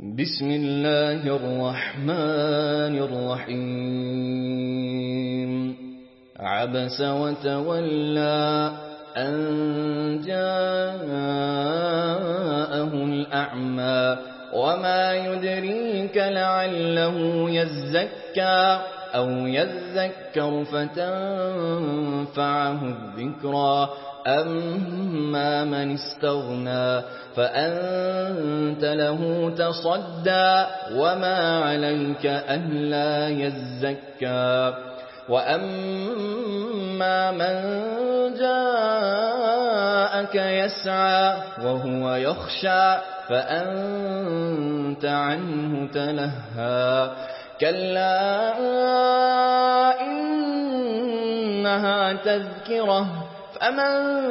بسم الله الرحمن الرحيم عبس وتولى أن جاءه الأعمى وما يدريك لعله يزكى أو يذكر فتنفعه الذكرى أما من استغنى فأنت له تصدى وما عليك ألا يزكى وأما من جاءك يسعى وهو يخشى فأنت عنه تلهى كلا إنها تذكرة فمن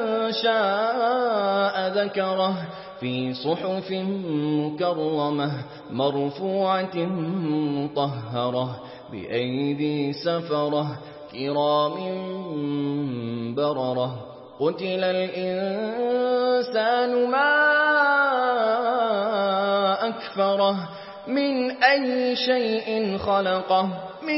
شاء ذكره في صحف مكرمة مرفوعة مطهرة بأيدي سفرة كرام بررة قتل الإنسان ما أكفره من أي شيء خلقه من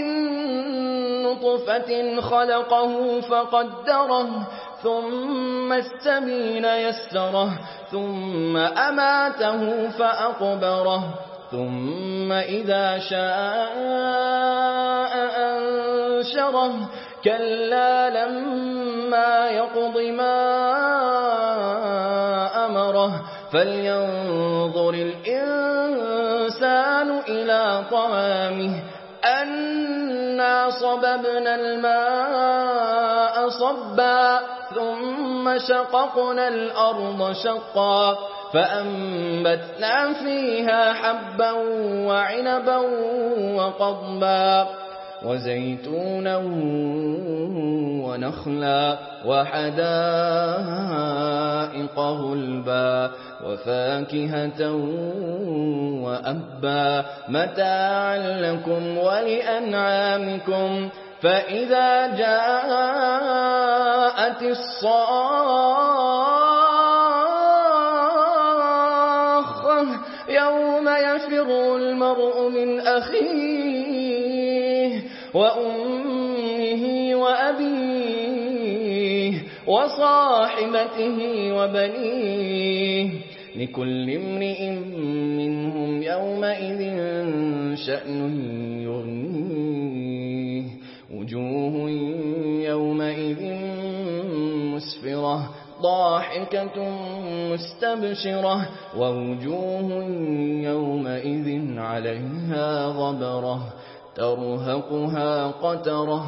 نطفة خلقه فقدره ثم السبيل يسره ثم أماته فأقبره ثم إذا شاء أنشره كلا لما يقض ما أمره فلينظر الإنسان إلى طعامه أنا صببنا الماء صبا ثم شققنا الأرض شقا فأنبتنا فيها حبا وعنبا وقضبا وزيتونا ونخلا وحدائق غلبا وفاكهة وأبا متاعا لكم ولأنعامكم فإذا جاءت الصاخة يوم يفر المرء من أخيه وأمه وأبيه وصاحبته وبنيه لكل امرئ منهم يومئذ شأن يغنيه وجوه يومئذ مسفرة ضاحكة مستبشرة ووجوه يومئذ عليها غبرة ترهقها قترة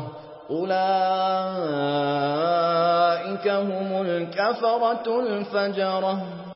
أولئك هم الكفرة الفجرة.